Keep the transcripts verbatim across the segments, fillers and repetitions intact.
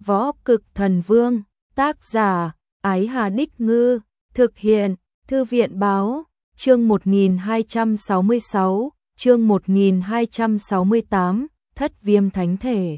Võ Cực Thần Vương, tác giả, Ái Hà Đích Ngư, thực hiện, Thư viện Báo, chương một nghìn hai trăm sáu mươi sáu, chương một nghìn hai trăm sáu mươi tám, Thất Viêm Thánh Thể.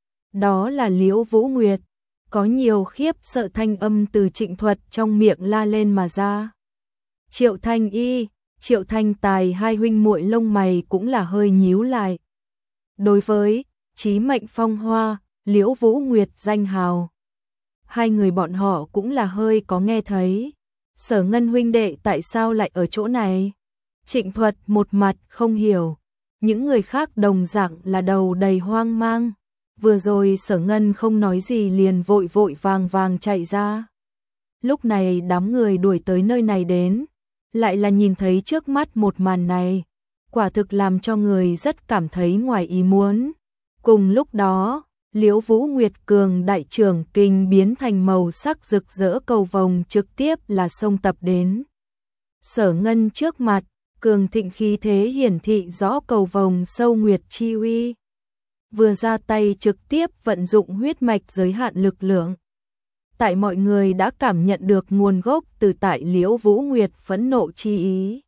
Đó là Liễu Vũ Nguyệt, có nhiều khiếp sợ thanh âm từ Trịnh Thuật trong miệng la lên mà ra. Triệu Thanh Y, Triệu Thanh Tài hai huynh muội lông mày cũng là hơi nhíu lại. Đối với Chí Mệnh Phong Hoa, Liễu Vũ Nguyệt danh hào, hai người bọn họ cũng là hơi có nghe thấy. Sở Ngân huynh đệ tại sao lại ở chỗ này? Trịnh Thuật một mặt không hiểu, những người khác đồng dạng là đầu đầy hoang mang. Vừa rồi Sở Ngân không nói gì liền vội vội vàng vàng chạy ra. Lúc này đám người đuổi tới nơi này đến, lại là nhìn thấy trước mắt một màn này, quả thực làm cho người rất cảm thấy ngoài ý muốn. Cùng lúc đó, Liễu Vũ Nguyệt cường đại trưởng kình biến thành màu sắc rực rỡ cầu vồng trực tiếp là xông tập đến. Sở Ngân trước mặt, cường thịnh khí thế hiển thị rõ cầu vồng sâu nguyệt chi uy. Vừa ra tay trực tiếp vận dụng huyết mạch giới hạn lực lượng. Tại mọi người đã cảm nhận được nguồn gốc từ tại Liễu Vũ Nguyệt phẫn nộ chi ý.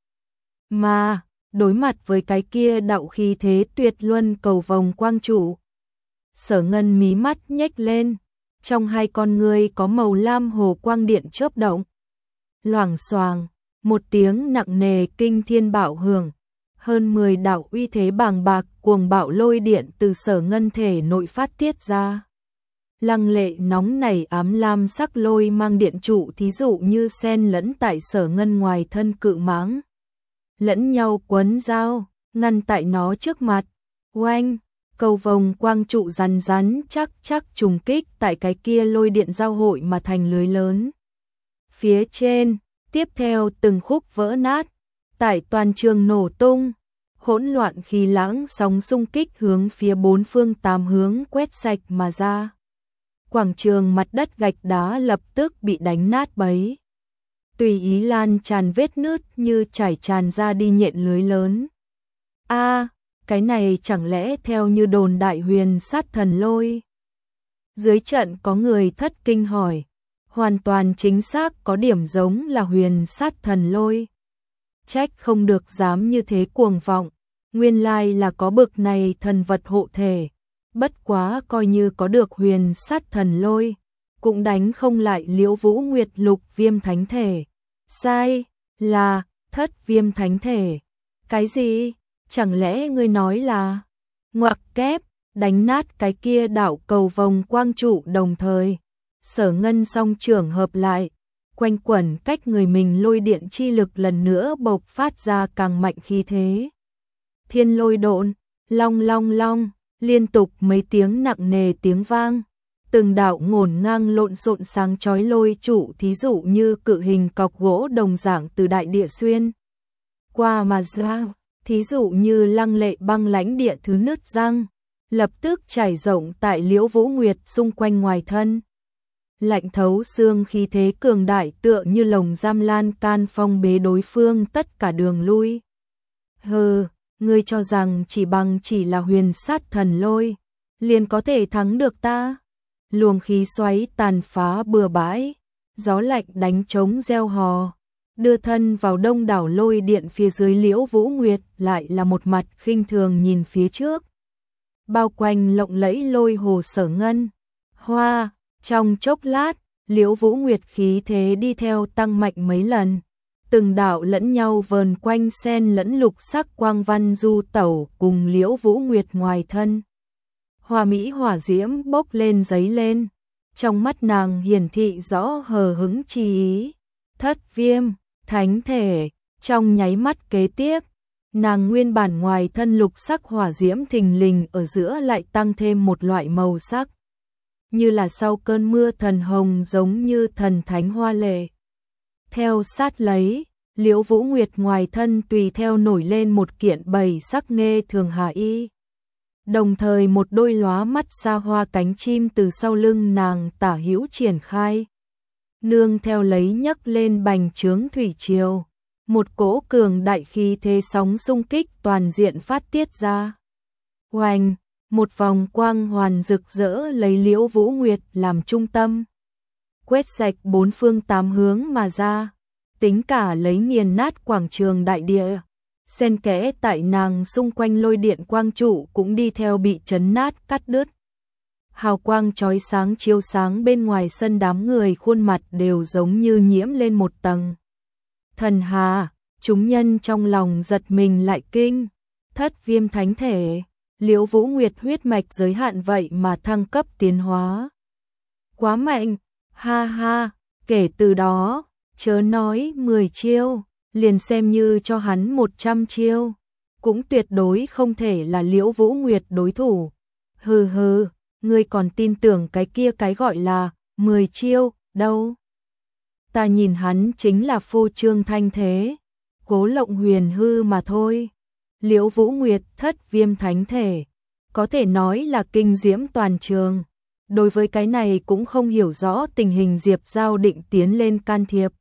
Mà, đối mặt với cái kia đạo khí thế tuyệt luân cầu vồng quang trụ, Sở Ngân mí mắt nhếch lên, trong hai con ngươi có màu lam hồ quang điện chớp động. Loảng xoàng, một tiếng nặng nề kinh thiên bạo hưởng, hơn mười đạo uy thế bàng bạc cuồng bạo lôi điện từ Sở Ngân thể nội phát tiết ra. Lăng lệ nóng nảy ám lam sắc lôi mang điện trụ thí dụ như sen lẫn tại Sở Ngân ngoài thân cự mãng, lẫn nhau quấn giao, ngăn tại nó trước mặt. Oanh, cầu vồng quang trụ rắn rắn chắc chắc trùng kích tại cái kia lôi điện giao hội mà thành lưới lớn. Phía trên, tiếp theo từng khúc vỡ nát, tại toàn trường nổ tung, hỗn loạn khí lãng sóng xung kích hướng phía bốn phương tám hướng quét sạch mà ra. Quảng trường mặt đất gạch đá lập tức bị đánh nát bấy, tùy ý lan tràn vết nứt như chảy tràn ra đi nhện lưới lớn. A, cái này chẳng lẽ theo như đồn đại huyền sát thần lôi? Dưới trận có người thất kinh hỏi, hoàn toàn chính xác có điểm giống là huyền sát thần lôi. Trách không được dám như thế cuồng vọng, nguyên lai là có bực này thần vật hộ thể. Bất quá coi như có được huyền sát thần lôi, cũng đánh không lại Liễu Vũ Nguyệt lục viêm thánh thể. Sai, là thất viêm thánh thể. Cái gì? Chẳng lẽ ngươi nói là ngoặc kép, đánh nát cái kia đạo cầu vồng quang trụ đồng thời. Sở Ngân song trưởng hợp lại, quanh quẩn cách người mình lôi điện chi lực lần nữa bộc phát ra càng mạnh khí thế. Thiên lôi độn, long long long, liên tục mấy tiếng nặng nề tiếng vang, từng đạo ngổn ngang lộn xộn sáng chói lôi trụ thí dụ như cự hình cọc gỗ đồng dạng từ đại địa xuyên qua mà ra, thí dụ như lăng lệ băng lãnh địa thứ nứt răng, lập tức trải rộng tại Liễu Vũ Nguyệt xung quanh ngoài thân. Lạnh thấu xương khí thế cường đại tựa như lồng giam lan can phong bế đối phương tất cả đường lui. Hừ, ngươi cho rằng chỉ bằng chỉ là huyền sát thần lôi, liền có thể thắng được ta? Luồng khí xoáy tàn phá bừa bãi, gió lạnh đánh trống reo hò, đưa thân vào đông đảo lôi điện phía dưới. Liễu Vũ Nguyệt lại là một mặt khinh thường nhìn phía trước. Bao quanh lộng lẫy lôi hồ Sở Ngân. Hoa, trong chốc lát, Liễu Vũ Nguyệt khí thế đi theo tăng mạnh mấy lần. Từng đạo lẫn nhau vờn quanh sen lẫn lục sắc quang văn du tẩu cùng Liễu Vũ Nguyệt ngoài thân. Hoa mỹ hỏa diễm bốc lên giấy lên, trong mắt nàng hiển thị rõ hờ hững chi ý. Thất viêm, thánh thể, trong nháy mắt kế tiếp, nàng nguyên bản ngoài thân lục sắc hỏa diễm thình lình ở giữa lại tăng thêm một loại màu sắc, như là sau cơn mưa thần hồng giống như thần thánh hoa lệ. Theo sát lấy, Liễu Vũ Nguyệt ngoài thân tùy theo nổi lên một kiện bầy sắc nghê thường hà y. Đồng thời một đôi lóa mắt xa hoa cánh chim từ sau lưng nàng tả hữu triển khai. Nương theo lấy nhấc lên bành trướng thủy triều, một cỗ cường đại khí thế sóng xung kích toàn diện phát tiết ra. Oanh, một vòng quang hoàn rực rỡ lấy Liễu Vũ Nguyệt làm trung tâm, quét sạch bốn phương tám hướng mà ra, tính cả lấy nghiền nát quảng trường đại địa. Xen kẽ tại nàng xung quanh lôi điện quang trụ cũng đi theo bị chấn nát cắt đứt. Hào quang chói sáng chiếu sáng bên ngoài sân, đám người khuôn mặt đều giống như nhiễm lên một tầng thần hà, chúng nhân trong lòng giật mình lại kinh. Thất viêm thánh thể, Liễu Vũ Nguyệt huyết mạch giới hạn vậy mà thăng cấp tiến hóa. Quá mạnh, ha ha, kể từ đó, chớ nói mười chiêu, liền xem như cho hắn một trăm chiêu, cũng tuyệt đối không thể là Liễu Vũ Nguyệt đối thủ. Hừ hừ, ngươi còn tin tưởng cái kia cái gọi là mười chiêu đâu? Ta nhìn hắn chính là phô trương thanh thế, cố lộng huyền hư mà thôi. Liễu Vũ Nguyệt thất viêm thánh thể, có thể nói là kinh diễm toàn trường. Đối với cái này cũng không hiểu rõ tình hình, Diệp Giao định tiến lên can thiệp.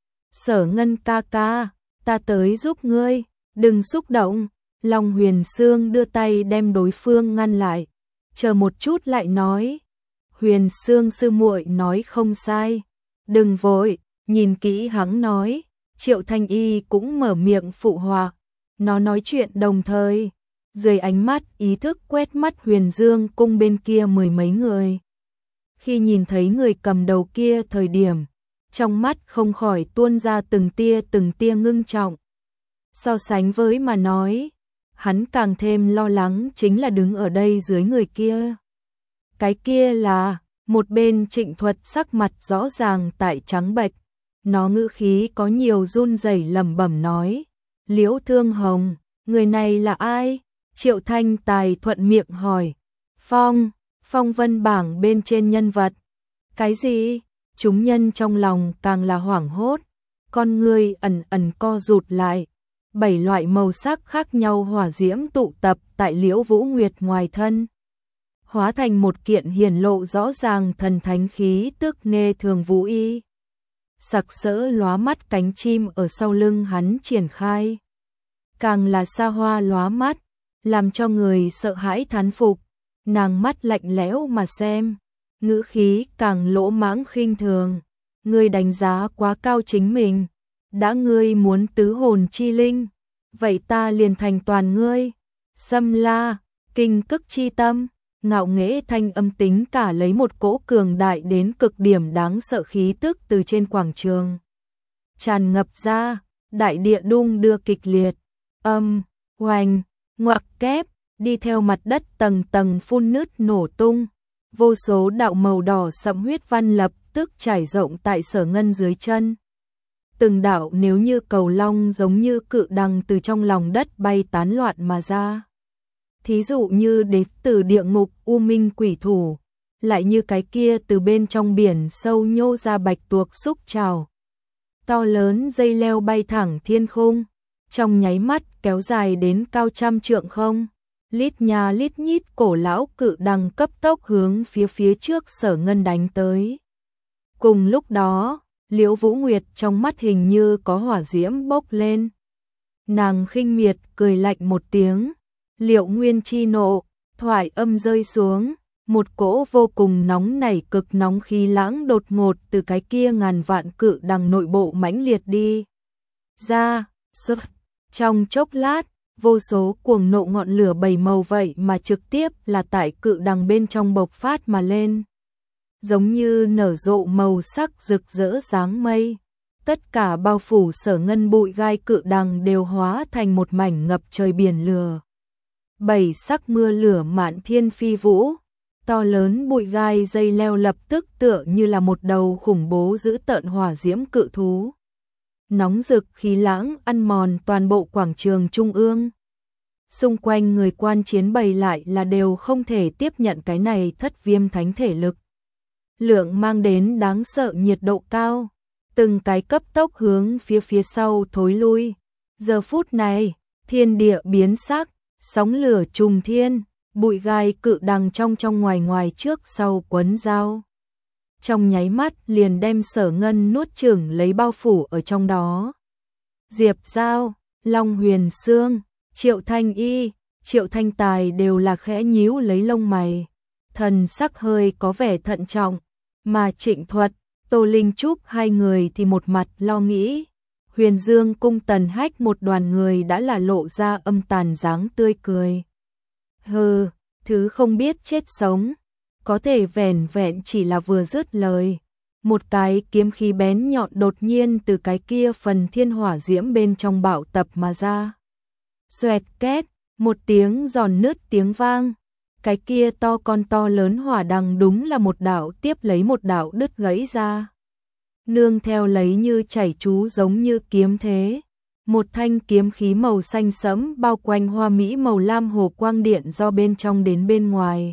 Sở Ngân ca ca, ta tới giúp ngươi, đừng xúc động. Long Huyền Sương đưa tay đem đối phương ngăn lại, chờ một chút lại nói. Huyền Sương sư muội nói không sai, đừng vội, nhìn kỹ hắn nói. Triệu Thanh Y cũng mở miệng phụ họa. Nó nói chuyện đồng thời, dưới ánh mắt ý thức quét mắt Huyền Dương cung bên kia mười mấy người. Khi nhìn thấy người cầm đầu kia thời điểm, trong mắt không khỏi tuôn ra từng tia từng tia ngưng trọng. So sánh với mà nói, hắn càng thêm lo lắng chính là đứng ở đây dưới người kia. Cái kia là, một bên Trịnh Thuật sắc mặt rõ ràng tại trắng bệch, nó ngữ khí có nhiều run rẩy lẩm bẩm nói. Liễu Thương Hồng, người này là ai? Triệu Thanh Tài thuận miệng hỏi. Phong, phong vân bảng bên trên nhân vật. Cái gì? Chúng nhân trong lòng càng là hoảng hốt, con người ẩn ẩn co rụt lại. Bảy loại màu sắc khác nhau hỏa diễm tụ tập tại Liễu Vũ Nguyệt ngoài thân, hóa thành một kiện hiển lộ rõ ràng thần thánh khí tức nghe thường vũ y. Sặc sỡ lóa mắt cánh chim ở sau lưng hắn triển khai, càng là xa hoa lóa mắt, làm cho người sợ hãi thán phục. Nàng mắt lạnh lẽo mà xem, ngữ khí càng lỗ mãng khinh thường. Ngươi đánh giá quá cao chính mình, đã ngươi muốn tứ hồn chi linh, vậy ta liền thành toàn ngươi. Xâm la, kinh cức chi tâm, ngạo nghễ thanh âm tính cả lấy một cỗ cường đại đến cực điểm đáng sợ khí tức từ trên quảng trường tràn ngập ra, đại địa đung đưa kịch liệt, âm, hoành, ngoặc kép, đi theo mặt đất tầng tầng phun nứt nổ tung. Vô số đạo màu đỏ sẫm huyết văn lập tức trải rộng tại Sở Ngân dưới chân. Từng đạo nếu như cầu long giống như cự đằng từ trong lòng đất bay tán loạn mà ra. Thí dụ như đến từ địa ngục u minh quỷ thủ, lại như cái kia từ bên trong biển sâu nhô ra bạch tuộc xúc trào. To lớn dây leo bay thẳng thiên khung, trong nháy mắt kéo dài đến cao trăm trượng không. Lít nhà lít nhít cổ lão cự đằng cấp tốc hướng phía phía trước Sở Ngân đánh tới. Cùng lúc đó, Liễu Vũ Nguyệt trong mắt hình như có hỏa diễm bốc lên. Nàng khinh miệt cười lạnh một tiếng, Liệu Nguyên chi nộ, thoại âm rơi xuống, một cỗ vô cùng nóng nảy cực nóng khí lãng đột ngột từ cái kia ngàn vạn cự đằng nội bộ mãnh liệt đi ra, xuất. Trong chốc lát, vô số cuồng nộ ngọn lửa bảy màu vậy mà trực tiếp là tại cự đằng bên trong bộc phát mà lên, giống như nở rộ màu sắc rực rỡ dáng mây. Tất cả bao phủ Sở Ngân bụi gai cự đằng đều hóa thành một mảnh ngập trời biển lửa. Bảy sắc mưa lửa mạn thiên phi vũ, to lớn bụi gai dây leo lập tức tựa như là một đầu khủng bố dữ tợn hỏa diễm cự thú. Nóng rực khí lãng ăn mòn toàn bộ quảng trường trung ương. Xung quanh người quan chiến bày lại là đều không thể tiếp nhận cái này thất viêm thánh thể lực lượng mang đến đáng sợ nhiệt độ cao, từng cái cấp tốc hướng phía phía sau thối lui. Giờ phút này, thiên địa biến sắc, sóng lửa trùng thiên, bụi gai cự đằng trong trong ngoài ngoài trước sau quấn dao. Trong nháy mắt liền đem Sở Ngân nuốt chửng lấy bao phủ ở trong đó. Diệp Giao, Long Huyền Sương, Triệu Thanh Y, Triệu Thanh Tài đều là khẽ nhíu lấy lông mày, thần sắc hơi có vẻ thận trọng, mà Trịnh Thuật, Tô Linh Trúc hai người thì một mặt lo nghĩ. Huyền Dương cung Tần Hách một đoàn người đã là lộ ra âm tàn dáng tươi cười. Hừ, thứ không biết chết sống, có thể vẻn vẹn chỉ là vừa dứt lời. Một cái kiếm khí bén nhọn đột nhiên từ cái kia phần thiên hỏa diễm bên trong bạo tập mà ra. Xoẹt két, một tiếng giòn nứt tiếng vang. Cái kia to con to lớn hỏa đằng đúng là một đạo tiếp lấy một đạo đứt gãy ra. Nương theo lấy như chảy chú giống như kiếm thế. Một thanh kiếm khí màu xanh sẫm bao quanh hoa mỹ màu lam hồ quang điện do bên trong đến bên ngoài.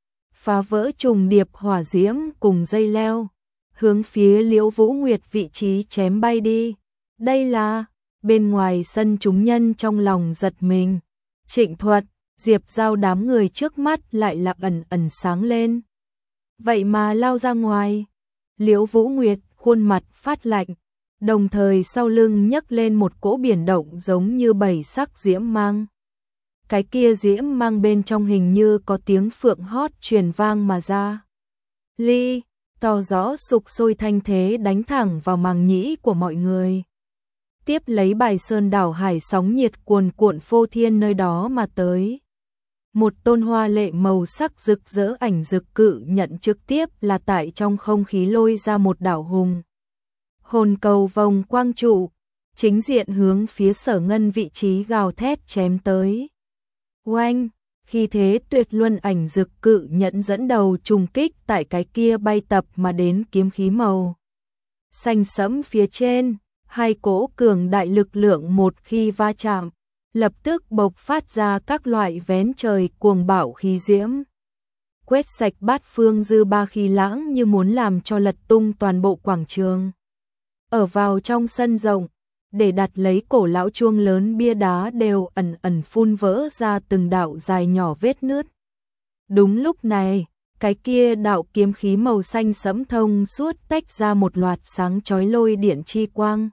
Phá vỡ trùng điệp hỏa diễm cùng dây leo, hướng phía Liễu Vũ Nguyệt vị trí chém bay đi. Đây là, bên ngoài sân chúng nhân trong lòng giật mình. Trịnh Thuật, Diệp Giao đám người trước mắt lại là ẩn ẩn sáng lên. Vậy mà lao ra ngoài. Liễu Vũ Nguyệt khuôn mặt phát lạnh, đồng thời sau lưng nhấc lên một cỗ biển động giống như bảy sắc diễm mang. Cái kia diễm mang bên trong hình như có tiếng phượng hót truyền vang mà ra. Ly, to rõ sục sôi thanh thế đánh thẳng vào màng nhĩ của mọi người. Tiếp lấy bài sơn đảo hải sóng nhiệt cuồn cuộn phô thiên nơi đó mà tới. Một tôn hoa lệ màu sắc rực rỡ ảnh dực cự nhận trực tiếp là tại trong không khí lôi ra một đảo hùng. Hồn cầu vòng quang trụ, chính diện hướng phía Sở Ngân vị trí gào thét chém tới. Oanh, khi thế tuyệt luân ảnh dực cự nhận dẫn đầu trùng kích tại cái kia bay tập mà đến kiếm khí màu xanh sẫm phía trên, hai cỗ cường đại lực lượng một khi va chạm, lập tức bộc phát ra các loại vén trời cuồng bạo khí diễm. Quét sạch bát phương dư ba khí lãng như muốn làm cho lật tung toàn bộ quảng trường. Ở vào trong sân rộng, để đặt lấy cổ lão chuông lớn bia đá đều ẩn ẩn phun vỡ ra từng đạo dài nhỏ vết nứt. Đúng lúc này, cái kia đạo kiếm khí màu xanh sẫm thông suốt tách ra một loạt sáng chói lôi điện chi quang.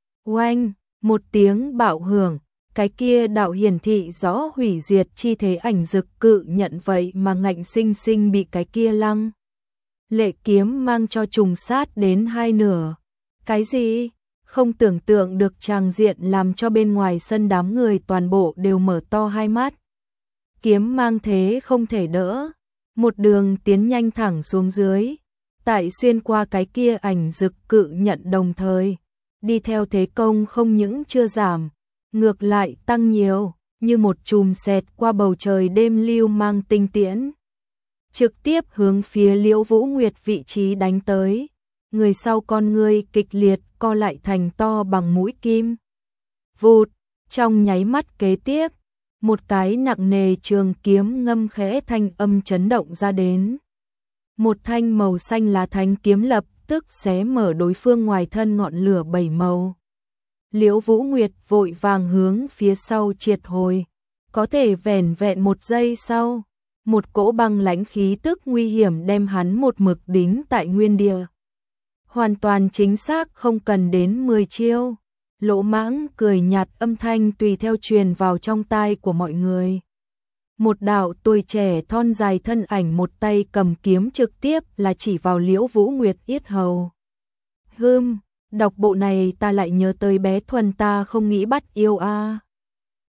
Oanh, một tiếng bạo hưởng, cái kia đạo hiển thị rõ hủy diệt chi thế ảnh dực cự nhận vậy mà ngạnh sinh sinh bị cái kia lăng. Lệ kiếm mang cho trùng sát đến hai nửa. Cái gì? Không tưởng tượng được tràng diện làm cho bên ngoài sân đám người toàn bộ đều mở to hai mắt. Kiếm mang thế không thể đỡ. Một đường tiến nhanh thẳng xuống dưới. Tại xuyên qua cái kia ảnh dực cự nhận đồng thời. Đi theo thế công không những chưa giảm, ngược lại tăng nhiều, như một chùm xẹt qua bầu trời đêm lưu mang tinh tiễn. Trực tiếp hướng phía Liễu Vũ Nguyệt vị trí đánh tới. Người sau con ngươi kịch liệt co lại thành to bằng mũi kim. Vụt, trong nháy mắt kế tiếp, một cái nặng nề trường kiếm ngâm khẽ thanh âm chấn động ra đến. Một thanh màu xanh lá thánh kiếm lập tức xé mở đối phương ngoài thân ngọn lửa bảy màu. Liễu Vũ Nguyệt vội vàng hướng phía sau triệt hồi, có thể vẻn vẹn một giây sau, một cỗ băng lãnh khí tức nguy hiểm đem hắn một mực đính tại nguyên địa. Hoàn toàn chính xác không cần đến mười chiêu. Lỗ Mãng cười nhạt âm thanh tùy theo truyền vào trong tai của mọi người. Một đạo tuổi trẻ thon dài thân ảnh một tay cầm kiếm trực tiếp là chỉ vào Liễu Vũ Nguyệt yết hầu. Hừm, đọc bộ này ta lại nhớ tới bé Thuần ta không nghĩ bắt yêu a. À.